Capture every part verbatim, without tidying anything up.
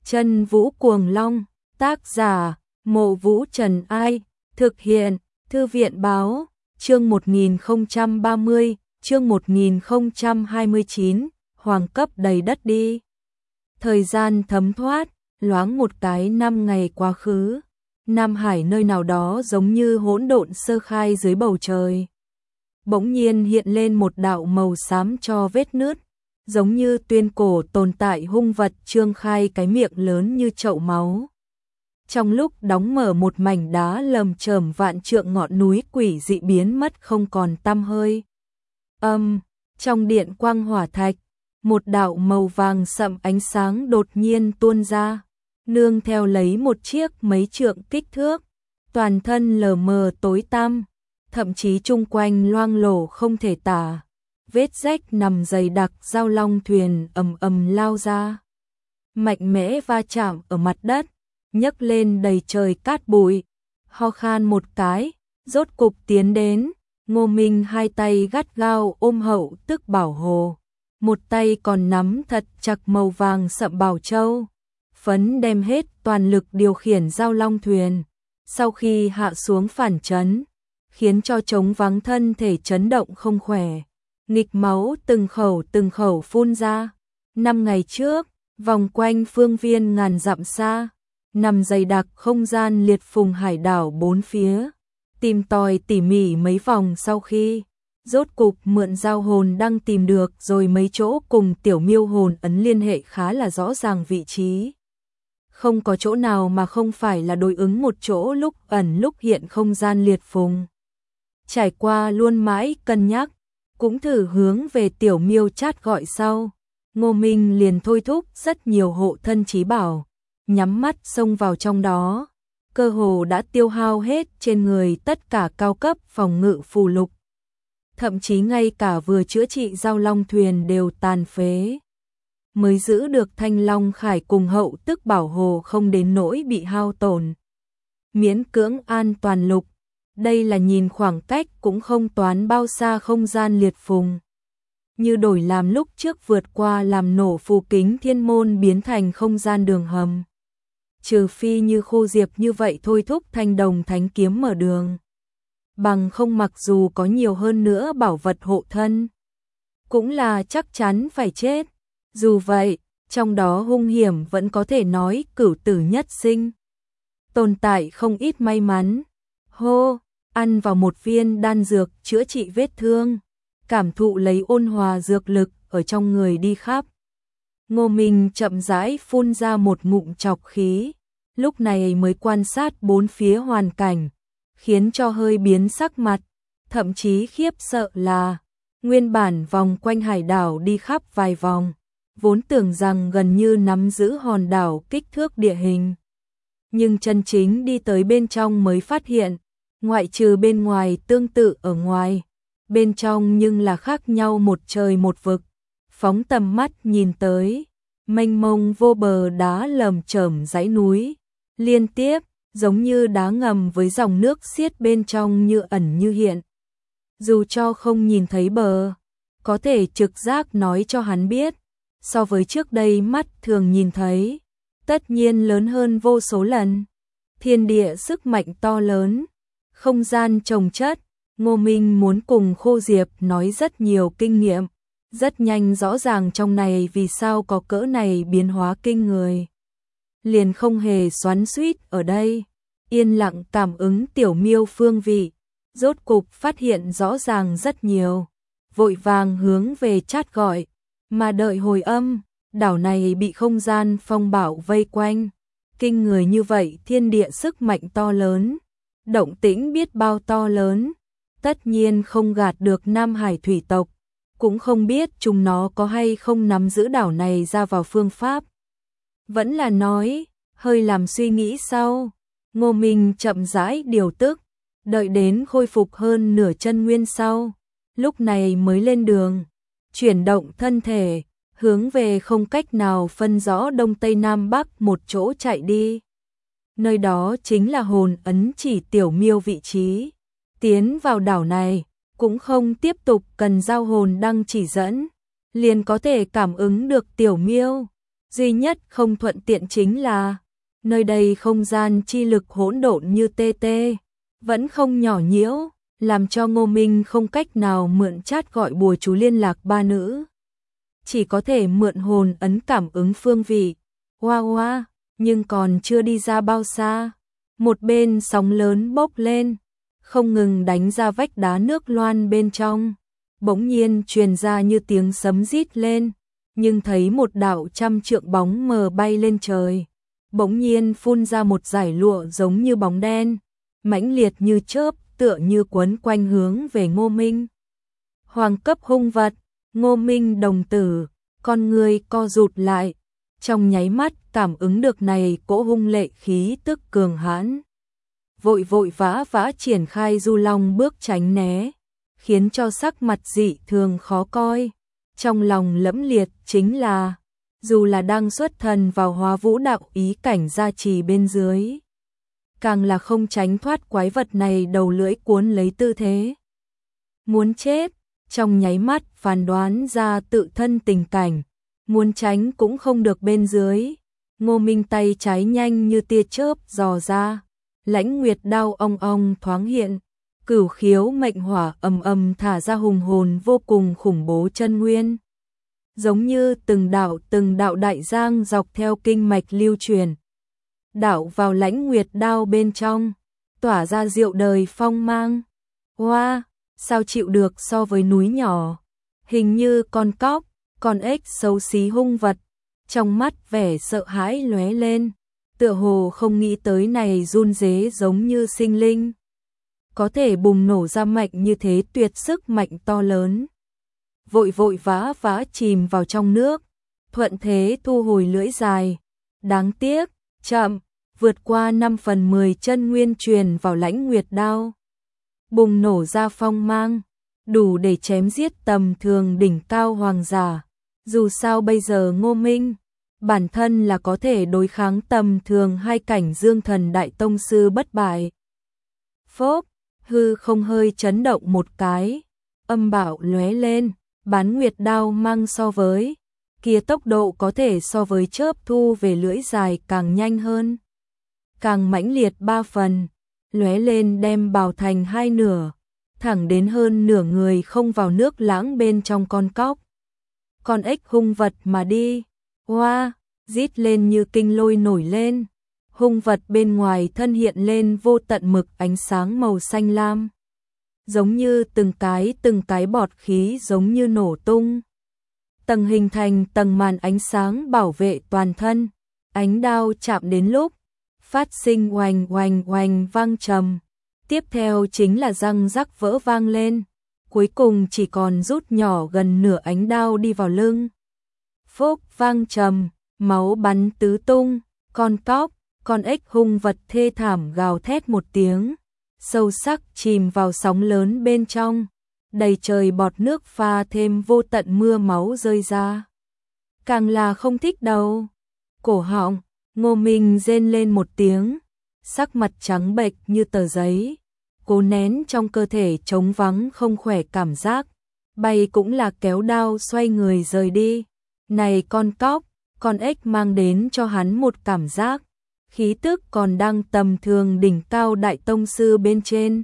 Chân Vũ Cuồng Long, tác giả, Mộ Vũ Trần Ai, thực hiện, Thư viện Báo, chương một nghìn không trăm ba mươi, chương một nghìn không trăm hai mươi chín, hoàng cấp đầy đất đi. Thời gian thấm thoát, loáng một cái năm ngày quá khứ, Nam Hải nơi nào đó giống như hỗn độn sơ khai dưới bầu trời. Bỗng nhiên hiện lên một đạo màu xám cho vết nứt, giống như tuyên cổ tồn tại hung vật trương khai cái miệng lớn như chậu máu. Trong lúc đóng mở một mảnh đá lầm chởm vạn trượng ngọn núi quỷ dị biến mất không còn tăm hơi. Âm, trong điện quang hỏa thạch, một đạo màu vàng sậm ánh sáng đột nhiên tuôn ra, nương theo lấy một chiếc mấy trượng kích thước, toàn thân lờ mờ tối tăm, thậm chí chung quanh loang lổ không thể tả. Vết rách nằm dày đặc, giao long thuyền ầm ầm lao ra, mạnh mẽ va chạm ở mặt đất, nhấc lên đầy trời cát bụi. Ho khan một cái, rốt cục tiến đến. Ngô Minh hai tay gắt gao ôm hậu tức bảo hồ, một tay còn nắm thật chặt màu vàng sậm bảo châu, phấn đem hết toàn lực điều khiển giao long thuyền. Sau khi hạ xuống phản chấn, khiến cho trống vắng thân thể chấn động không khỏe, nghịch máu từng khẩu từng khẩu phun ra. Năm ngày trước, vòng quanh phương viên ngàn dặm xa, nằm dày đặc không gian liệt phùng hải đảo bốn phía, tìm tòi tỉ mỉ mấy vòng sau khi rốt cục mượn giao hồn đang tìm được rồi mấy chỗ cùng tiểu miêu hồn ấn liên hệ khá là rõ ràng vị trí. Không có chỗ nào mà không phải là đối ứng một chỗ lúc ẩn lúc hiện không gian liệt phùng. Trải qua luôn mãi cân nhắc, cũng thử hướng về tiểu miêu chát gọi sau, Ngô Minh liền thôi thúc rất nhiều hộ thân chí bảo, nhắm mắt xông vào trong đó, cơ hồ đã tiêu hao hết trên người tất cả cao cấp phòng ngự phù lục. Thậm chí ngay cả vừa chữa trị giao long thuyền đều tàn phế, mới giữ được Thanh Long Khải cùng hậu tức bảo hồ không đến nỗi bị hao tổn. Miễn cưỡng an toàn lục, đây là nhìn khoảng cách cũng không toán bao xa không gian liệt phùng. Như đổi làm lúc trước vượt qua làm nổ phù kính thiên môn biến thành không gian đường hầm. Trừ phi như Khô Diệp như vậy thôi thúc thanh đồng thánh kiếm mở đường. Bằng không mặc dù có nhiều hơn nữa bảo vật hộ thân, cũng là chắc chắn phải chết. Dù vậy, trong đó hung hiểm vẫn có thể nói cửu tử nhất sinh. Tồn tại không ít may mắn. Hô, ăn vào một viên đan dược chữa trị vết thương, cảm thụ lấy ôn hòa dược lực ở trong người đi khắp. Ngô Minh chậm rãi phun ra một ngụm trọc khí, lúc này mới quan sát bốn phía hoàn cảnh, khiến cho hơi biến sắc mặt, thậm chí khiếp sợ là nguyên bản vòng quanh hải đảo đi khắp vài vòng, vốn tưởng rằng gần như nắm giữ hòn đảo kích thước địa hình. Nhưng chân chính đi tới bên trong mới phát hiện, ngoại trừ bên ngoài tương tự ở ngoài, bên trong nhưng là khác nhau một trời một vực. Phóng tầm mắt nhìn tới, mênh mông vô bờ đá lởm chởm dãy núi, liên tiếp, giống như đá ngầm với dòng nước xiết bên trong như ẩn như hiện. Dù cho không nhìn thấy bờ, có thể trực giác nói cho hắn biết, so với trước đây mắt thường nhìn thấy, tất nhiên lớn hơn vô số lần. Thiên địa sức mạnh to lớn, không gian chồng chất, Ngô Minh muốn cùng Khô Diệp nói rất nhiều kinh nghiệm, rất nhanh rõ ràng trong này vì sao có cỡ này biến hóa kinh người. Liền không hề xoắn xuýt ở đây, yên lặng cảm ứng tiểu miêu phương vị, rốt cục phát hiện rõ ràng rất nhiều, vội vàng hướng về chát gọi, mà đợi hồi âm, đảo này bị không gian phong bạo vây quanh, kinh người như vậy thiên địa sức mạnh to lớn, động tĩnh biết bao to lớn, tất nhiên không gạt được Nam Hải thủy tộc, cũng không biết chúng nó có hay không nắm giữ đảo này ra vào phương pháp. Vẫn là nói, hơi làm suy nghĩ sau, Ngô Minh chậm rãi điều tức, đợi đến khôi phục hơn nửa chân nguyên sau, lúc này mới lên đường, chuyển động thân thể, hướng về không cách nào phân rõ đông tây nam bắc một chỗ chạy đi. Nơi đó chính là hồn ấn chỉ tiểu miêu vị trí. Tiến vào đảo này, cũng không tiếp tục cần giao hồn đăng chỉ dẫn, liền có thể cảm ứng được tiểu miêu. Duy nhất không thuận tiện chính là, nơi đây không gian chi lực hỗn độn như tê tê, vẫn không nhỏ nhiễu, làm cho Ngô Minh không cách nào mượn chat gọi bùa chú liên lạc ba nữ. Chỉ có thể mượn hồn ấn cảm ứng phương vị. Hoa hoa, nhưng còn chưa đi ra bao xa. Một bên sóng lớn bốc lên, không ngừng đánh ra vách đá nước loan bên trong. Bỗng nhiên truyền ra như tiếng sấm rít lên, nhưng thấy một đạo trăm trượng bóng mờ bay lên trời. Bỗng nhiên phun ra một dải lụa giống như bóng đen, mãnh liệt như chớp, tựa như quấn quanh hướng về Ngô Minh. Hoàng cấp hung vật, Ngô Minh đồng tử, con người co rụt lại, trong nháy mắt cảm ứng được này cỗ hung lệ khí tức cường hãn. Vội vội vã vã triển khai du long bước tránh né, khiến cho sắc mặt dị thường khó coi. Trong lòng lẫm liệt chính là, dù là đang xuất thần vào hóa vũ đạo ý cảnh gia trì bên dưới, càng là không tránh thoát quái vật này đầu lưỡi cuốn lấy tư thế. Muốn chết, trong nháy mắt phán đoán ra tự thân tình cảnh, muốn tránh cũng không được bên dưới. Ngô Minh tay trái nhanh như tia chớp dò ra, lãnh nguyệt đao ong ong thoáng hiện, cửu khiếu mệnh hỏa ầm ầm thả ra hùng hồn vô cùng khủng bố chân nguyên. Giống như từng đạo từng đạo đại giang dọc theo kinh mạch lưu truyền, đạo vào lãnh nguyệt đao bên trong, tỏa ra diệu đời phong mang. Hoa, wow, sao chịu được so với núi nhỏ, hình như con cóc, con ếch xấu xí hung vật, trong mắt vẻ sợ hãi lóe lên, tựa hồ không nghĩ tới này run rế giống như sinh linh, có thể bùng nổ ra mạnh như thế tuyệt sức mạnh to lớn. Vội vội vã vã chìm vào trong nước, thuận thế thu hồi lưỡi dài, đáng tiếc, chậm, vượt qua năm phần mười chân nguyên truyền vào lãnh nguyệt đao. Bùng nổ ra phong mang, đủ để chém giết tầm thường đỉnh cao hoàng giả. Dù sao bây giờ Ngô Minh, bản thân là có thể đối kháng tầm thường hai cảnh dương thần đại tông sư bất bại. Phốp, hư không hơi chấn động một cái, âm bảo lóe lên, bán nguyệt đao mang so với kia tốc độ có thể so với chớp thu về lưỡi dài càng nhanh hơn, càng mãnh liệt ba phần, lóe lên đem bào thành hai nửa, thẳng đến hơn nửa người không vào nước lãng bên trong con cóc. Con ếch hung vật mà đi, hoa, wow, rít lên như kinh lôi nổi lên, hung vật bên ngoài thân hiện lên vô tận mực ánh sáng màu xanh lam, giống như từng cái từng cái bọt khí giống như nổ tung. Tầng hình thành tầng màn ánh sáng bảo vệ toàn thân, ánh đao chạm đến lúc, phát sinh oành oành oành vang trầm, tiếp theo chính là răng rắc vỡ vang lên, cuối cùng chỉ còn rút nhỏ gần nửa ánh đao đi vào lưng. Phốc vang trầm, máu bắn tứ tung, con cóc, con ếch hung vật thê thảm gào thét một tiếng, sâu sắc chìm vào sóng lớn bên trong, đầy trời bọt nước pha thêm vô tận mưa máu rơi ra. Càng là không thích đâu. Cổ họng, Ngô Minh rên lên một tiếng, sắc mặt trắng bệch như tờ giấy, cố nén trong cơ thể trống vắng không khỏe cảm giác, bay cũng là kéo đao xoay người rời đi. Này con cóc, con ếch mang đến cho hắn một cảm giác, khí tức còn đang tầm thường đỉnh cao đại tông sư bên trên.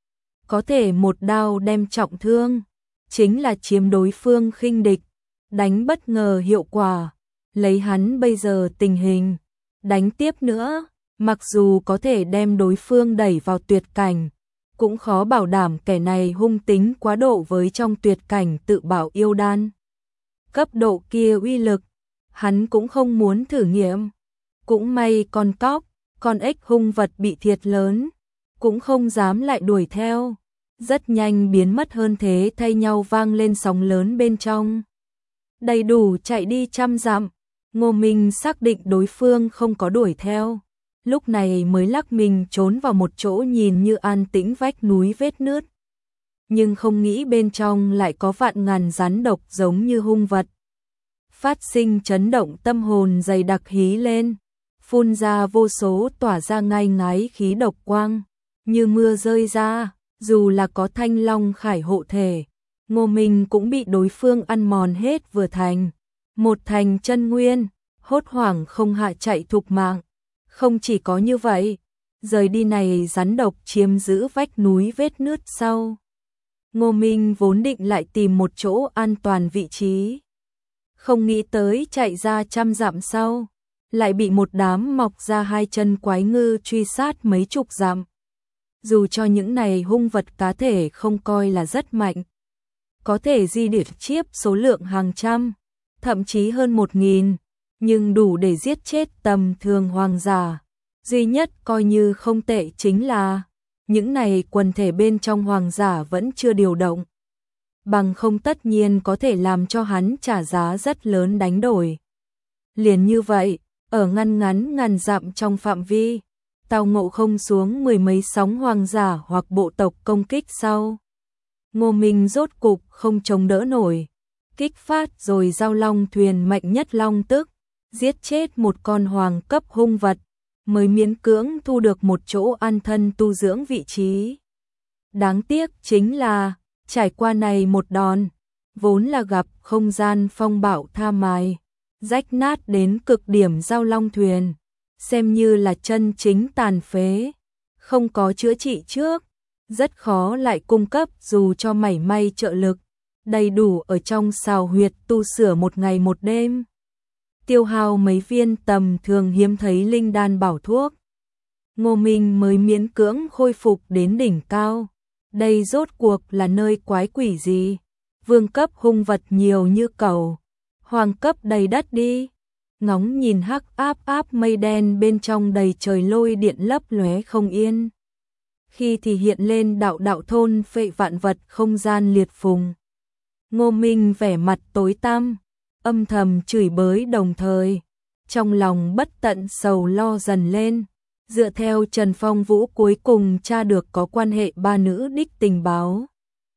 Có thể một đao đem trọng thương, chính là chiếm đối phương khinh địch, đánh bất ngờ hiệu quả, lấy hắn bây giờ tình hình, đánh tiếp nữa, mặc dù có thể đem đối phương đẩy vào tuyệt cảnh, cũng khó bảo đảm kẻ này hung tính quá độ với trong tuyệt cảnh tự bảo yêu đan. Cấp độ kia uy lực, hắn cũng không muốn thử nghiệm. Cũng may con cóc, con ếch hung vật bị thiệt lớn, cũng không dám lại đuổi theo, rất nhanh biến mất hơn thế thay nhau vang lên sóng lớn bên trong. Đầy đủ chạy đi trăm dặm, Ngô Minh xác định đối phương không có đuổi theo, lúc này mới lắc mình trốn vào một chỗ nhìn như an tĩnh vách núi vết nứt. Nhưng không nghĩ bên trong lại có vạn ngàn rắn độc giống như hung vật. Phát sinh chấn động tâm hồn dày đặc hí lên, phun ra vô số tỏa ra ngai ngái khí độc quang, như mưa rơi ra, dù là có thanh long khải hộ thể, Ngô Minh cũng bị đối phương ăn mòn hết vừa thành. Một thành chân nguyên, hốt hoảng không hạ chạy thục mạng. Không chỉ có như vậy, rời đi này rắn độc chiếm giữ vách núi vết nứt sau. Ngô Minh vốn định lại tìm một chỗ an toàn vị trí. Không nghĩ tới chạy ra trăm dặm sau, lại bị một đám mọc ra hai chân quái ngư truy sát mấy chục dặm. Dù cho những này hung vật cá thể không coi là rất mạnh, có thể di điệp chiếp số lượng hàng trăm, thậm chí hơn một nghìn, nhưng đủ để giết chết tầm thường hoàng giả. Duy nhất coi như không tệ chính là những này quần thể bên trong hoàng giả vẫn chưa điều động. Bằng không tất nhiên có thể làm cho hắn trả giá rất lớn đánh đổi. Liền như vậy, ở ngăn ngắn ngàn dặm trong phạm vi, tao ngộ không xuống mười mấy sóng hoàng giả hoặc bộ tộc công kích sau. Ngô Minh rốt cục không chống đỡ nổi, kích phát rồi giao long thuyền mạnh nhất long tức, giết chết một con hoàng cấp hung vật, mới miễn cưỡng thu được một chỗ an thân tu dưỡng vị trí. Đáng tiếc chính là, trải qua này một đòn, vốn là gặp không gian phong bạo tha mài, rách nát đến cực điểm giao long thuyền, xem như là chân chính tàn phế, không có chữa trị trước, rất khó lại cung cấp dù cho mảy may trợ lực, đầy đủ ở trong sào huyệt tu sửa một ngày một đêm. Tiêu hao mấy viên tầm thường hiếm thấy linh đan bảo thuốc, Ngô Minh mới miễn cưỡng khôi phục đến đỉnh cao. Đây rốt cuộc là nơi quái quỷ gì? Vương cấp hung vật nhiều như cầu, hoàng cấp đầy đất đi. Ngóng nhìn hắc áp áp mây đen bên trong đầy trời lôi điện lấp lóe không yên. Khi thì hiện lên đạo đạo thôn phệ vạn vật không gian liệt phùng. Ngô Minh vẻ mặt tối tăm, âm thầm chửi bới đồng thời, trong lòng bất tận sầu lo dần lên. Dựa theo Trần Phong Vũ cuối cùng tra được có quan hệ ba nữ đích tình báo.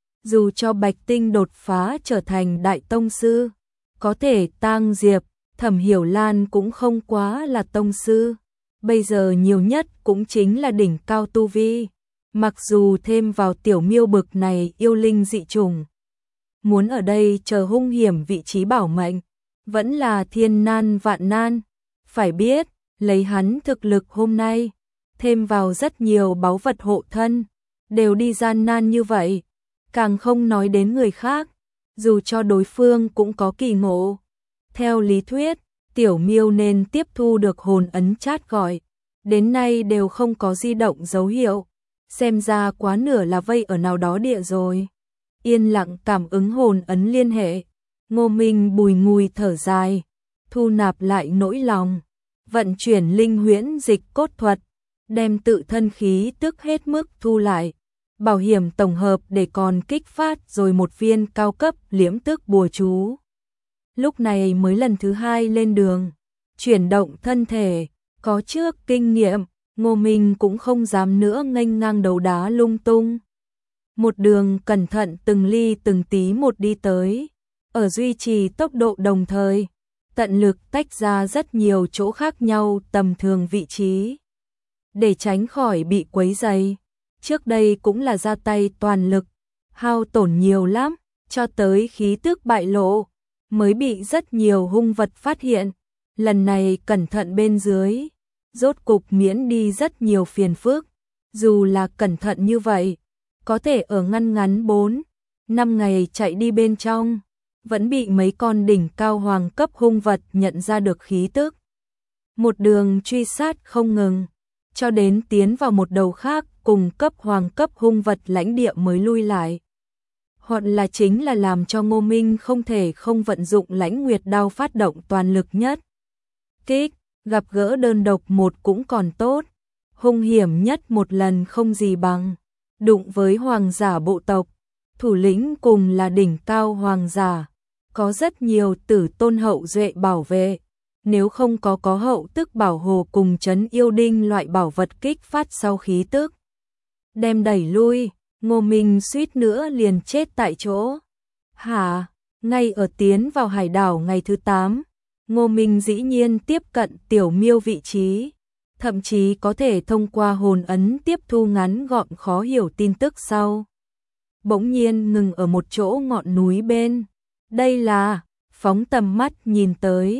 Dù cho Bạch Tinh đột phá trở thành đại tông sư, có thể Tang Diệp, Thẩm Hiểu Lan cũng không quá là tông sư. Bây giờ nhiều nhất cũng chính là đỉnh cao tu vi. Mặc dù thêm vào tiểu miêu bực này yêu linh dị trùng, muốn ở đây chờ hung hiểm vị trí bảo mệnh, vẫn là thiên nan vạn nan. Phải biết, lấy hắn thực lực hôm nay, thêm vào rất nhiều báu vật hộ thân, đều đi gian nan như vậy, càng không nói đến người khác, dù cho đối phương cũng có kỳ ngộ. Theo lý thuyết, tiểu miêu nên tiếp thu được hồn ấn chat gọi, đến nay đều không có di động dấu hiệu, xem ra quá nửa là vây ở nào đó địa rồi. Yên lặng cảm ứng hồn ấn liên hệ, Ngô Minh bùi ngùi thở dài, thu nạp lại nỗi lòng, vận chuyển linh huyễn dịch cốt thuật, đem tự thân khí tức hết mức thu lại, bảo hiểm tổng hợp để còn kích phát rồi một viên cao cấp liễm tức bùa chú. Lúc này mới lần thứ hai lên đường, chuyển động thân thể, có trước kinh nghiệm, Ngô Minh cũng không dám nữa nghênh ngang đầu đá lung tung. Một đường cẩn thận từng ly từng tí một đi tới, ở duy trì tốc độ đồng thời, tận lực tách ra rất nhiều chỗ khác nhau tầm thường vị trí, để tránh khỏi bị quấy rầy. Trước đây cũng là ra tay toàn lực, hao tổn nhiều lắm, cho tới khí tức bại lộ, mới bị rất nhiều hung vật phát hiện. Lần này cẩn thận bên dưới, rốt cục miễn đi rất nhiều phiền phức. Dù là cẩn thận như vậy, có thể ở ngăn ngắn bốn, năm ngày chạy đi bên trong, vẫn bị mấy con đỉnh cao hoàng cấp hung vật nhận ra được khí tức. Một đường truy sát không ngừng, cho đến tiến vào một đầu khác cùng cấp hoàng cấp hung vật lãnh địa mới lui lại. Hoặc là chính là làm cho Ngô Minh không thể không vận dụng Lãnh Nguyệt đao phát động toàn lực nhất. Kích, gặp gỡ đơn độc một cũng còn tốt, hung hiểm nhất một lần không gì bằng. Đụng với hoàng giả bộ tộc, thủ lĩnh cùng là đỉnh cao hoàng giả, có rất nhiều tử tôn hậu duệ bảo vệ. Nếu không có có hậu tức bảo hồ cùng trấn yêu đinh loại bảo vật kích phát sau khí tức, đem đẩy lui, Ngô Minh suýt nữa liền chết tại chỗ. Hả? Ngay ở tiến vào hải đảo ngày thứ tám, Ngô Minh dĩ nhiên tiếp cận tiểu miêu vị trí, thậm chí có thể thông qua hồn ấn tiếp thu ngắn gọn khó hiểu tin tức sau. Bỗng nhiên ngừng ở một chỗ ngọn núi bên. Đây là, phóng tầm mắt nhìn tới,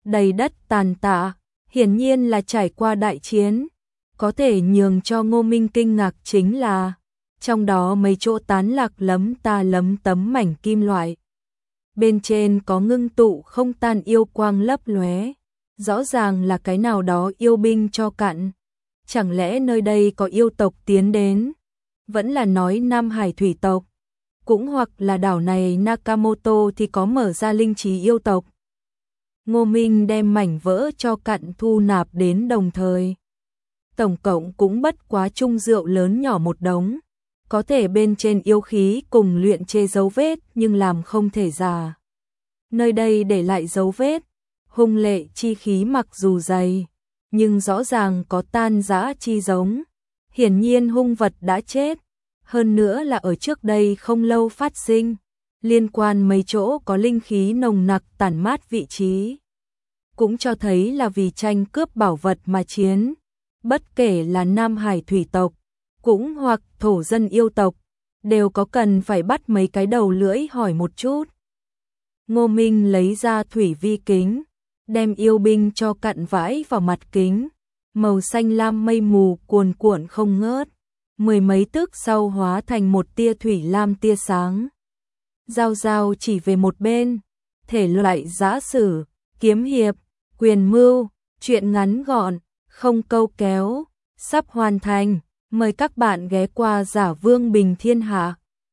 đầy đất tàn tạ, hiển nhiên là trải qua đại chiến. Có thể nhường cho Ngô Minh kinh ngạc chính là, trong đó mấy chỗ tán lạc lấm ta lấm tấm mảnh kim loại. Bên trên có ngưng tụ không tan yêu quang lấp lóe, rõ ràng là cái nào đó yêu binh cho cặn. Chẳng lẽ nơi đây có yêu tộc tiến đến? Vẫn là nói Nam Hải thủy tộc, cũng hoặc là đảo này Nakamoto thì có mở ra linh trí yêu tộc. Ngô Minh đem mảnh vỡ cho cặn thu nạp đến đồng thời. Tổng cộng cũng bất quá chung rượu lớn nhỏ một đống. Có thể bên trên yêu khí cùng luyện chê dấu vết nhưng làm không thể giả. Nơi đây để lại dấu vết, hung lệ chi khí mặc dù dày, nhưng rõ ràng có tan rã chi giống. Hiển nhiên hung vật đã chết, hơn nữa là ở trước đây không lâu phát sinh, liên quan mấy chỗ có linh khí nồng nặc tản mát vị trí. Cũng cho thấy là vì tranh cướp bảo vật mà chiến, bất kể là Nam Hải thủy tộc, cũng hoặc thổ dân yêu tộc, đều có cần phải bắt mấy cái đầu lưỡi hỏi một chút. Ngô Minh lấy ra thủy vi kính, đem yêu binh cho cặn vãi vào mặt kính, màu xanh lam mây mù cuồn cuộn không ngớt, mười mấy tức sau hóa thành một tia thủy lam tia sáng. Giao giao chỉ về một bên, thể loại giã sử, kiếm hiệp, quyền mưu, truyện ngắn gọn, không câu kéo, sắp hoàn thành, mời các bạn ghé qua Giả Vương Bình Thiên Hạ.